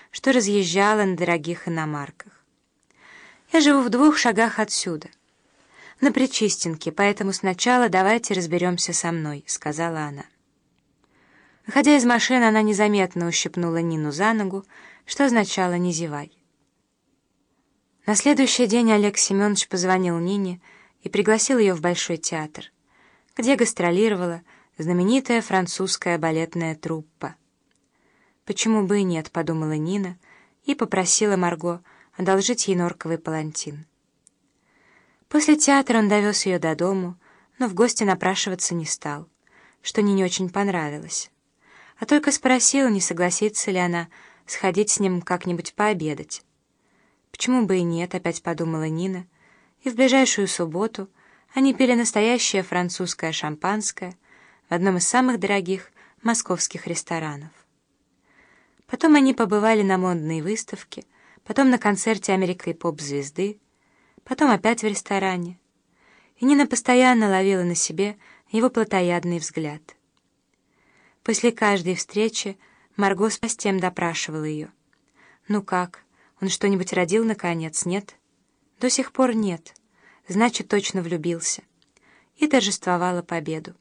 что разъезжала на дорогих иномарках. «Я живу в 2 шагах отсюда, на Причистенке, поэтому сначала давайте разберемся со мной», — сказала она. Выходя из машины, она незаметно ущипнула Нину за ногу, что означало «не зевай». На следующий день Олег Семенович позвонил Нине и пригласил ее в Большой театр, где гастролировала знаменитая французская балетная труппа. «Почему бы и нет», — подумала Нина и попросила Марго одолжить ей норковый палантин. После театра он довез ее до дому, но в гости напрашиваться не стал, что Нине очень понравилось, а только спросил, не согласится ли она сходить с ним как-нибудь пообедать. «Почему бы и нет», — опять подумала Нина, и в ближайшую субботу они пили настоящее французское шампанское в одном из самых дорогих московских ресторанов. Потом они побывали на модной выставке, потом на концерте американской поп-звезды, потом опять в ресторане, и Нина постоянно ловила на себе его плотоядный взгляд. После каждой встречи Марго с постем допрашивала ее. «Ну как, он что-нибудь родил, наконец, нет?» «До сих пор нет. Значит, точно влюбился». И торжествовала победу.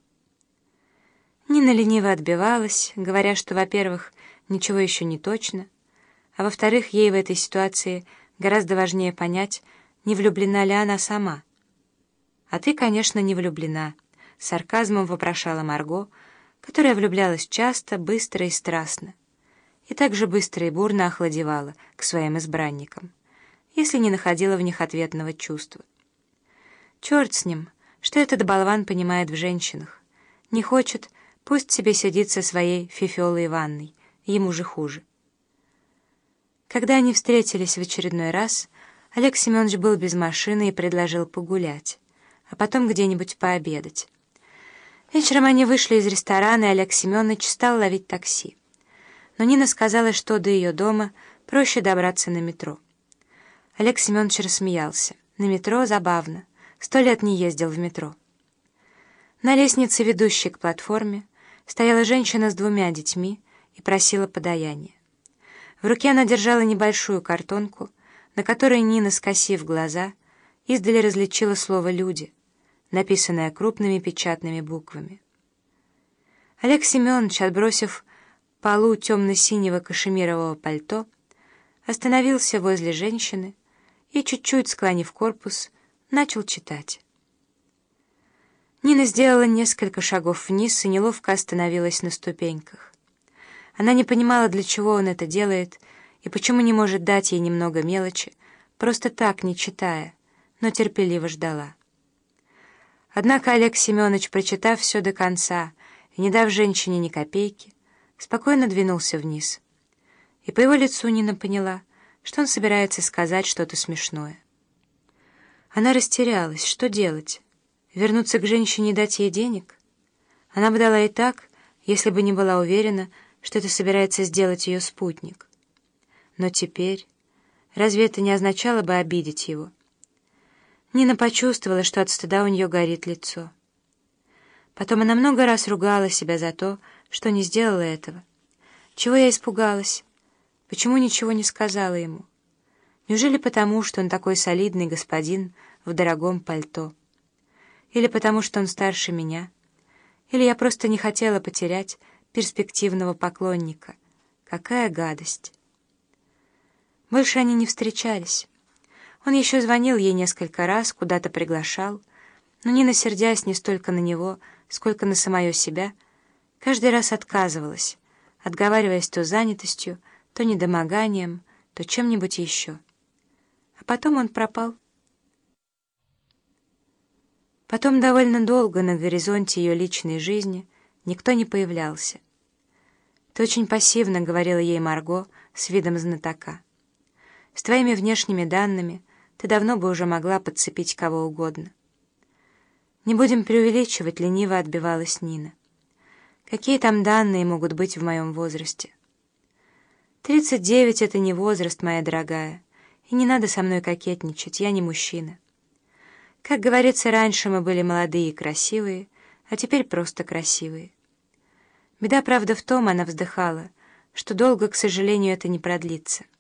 Нина лениво отбивалась, говоря, что, во-первых, ничего еще не точно, а во-вторых, ей в этой ситуации гораздо важнее понять, не влюблена ли она сама. «А ты, конечно, не влюблена», — с сарказмом вопрошала Марго, которая влюблялась часто, быстро и страстно, и также быстро и бурно охладевала к своим избранникам, если не находила в них ответного чувства. Черт с ним, что этот болван понимает в женщинах. Не хочет, пусть себе сидит со своей фифелой ванной, ему же хуже. Когда они встретились в очередной раз, Олег Семенович был без машины и предложил погулять, а потом где-нибудь пообедать. Вечером они вышли из ресторана, и Олег Семенович стал ловить такси. Но Нина сказала, что до ее дома проще добраться на метро. Олег Семенович рассмеялся. На метро забавно. 100 лет не ездил в метро. На лестнице, ведущей к платформе, стояла женщина с 2 детьми и просила подаяния. В руке она держала небольшую картонку, на которой Нина, скосив глаза, издали различила слово «люди», написанное крупными печатными буквами. Олег Семенович, отбросив полу темно-синего кашемирового пальто, остановился возле женщины и, чуть-чуть склонив корпус, начал читать. Нина сделала несколько шагов вниз и неловко остановилась на ступеньках. Она не понимала, для чего он это делает и почему не может дать ей немного мелочи, просто так, не читая, но терпеливо ждала. Однако Олег Семенович, прочитав все до конца и не дав женщине ни копейки, спокойно двинулся вниз. И по его лицу Нина поняла, что он собирается сказать что-то смешное. Она растерялась. Что делать? Вернуться к женщине и дать ей денег? Она бы дала и так, если бы не была уверена, что это собирается сделать ее спутник. Но теперь... Разве это не означало бы обидеть его? Нина почувствовала, что от стыда у нее горит лицо. Потом она много раз ругала себя за то, что не сделала этого. Чего я испугалась? Почему ничего не сказала ему? Неужели потому, что он такой солидный господин в дорогом пальто? Или потому, что он старше меня? Или я просто не хотела потерять перспективного поклонника? Какая гадость! Больше они не встречались. Он еще звонил ей несколько раз, куда-то приглашал, но Нина, сердясь не столько на него, сколько на самое себя, каждый раз отказывалась, отговариваясь то занятостью, то недомоганием, то чем-нибудь еще. А потом он пропал. Потом довольно долго на горизонте ее личной жизни никто не появлялся. «Ты очень пассивно», — говорила ей Марго с видом знатока. «С твоими внешними данными ты давно бы уже могла подцепить кого угодно». «Не будем преувеличивать», — лениво отбивалась Нина. «Какие там данные могут быть в моем возрасте?» 39 — это не возраст, моя дорогая, и не надо со мной кокетничать, я не мужчина. Как говорится, раньше мы были молодые и красивые, а теперь просто красивые. Беда, правда, в том, она вздыхала, что долго, к сожалению, это не продлится.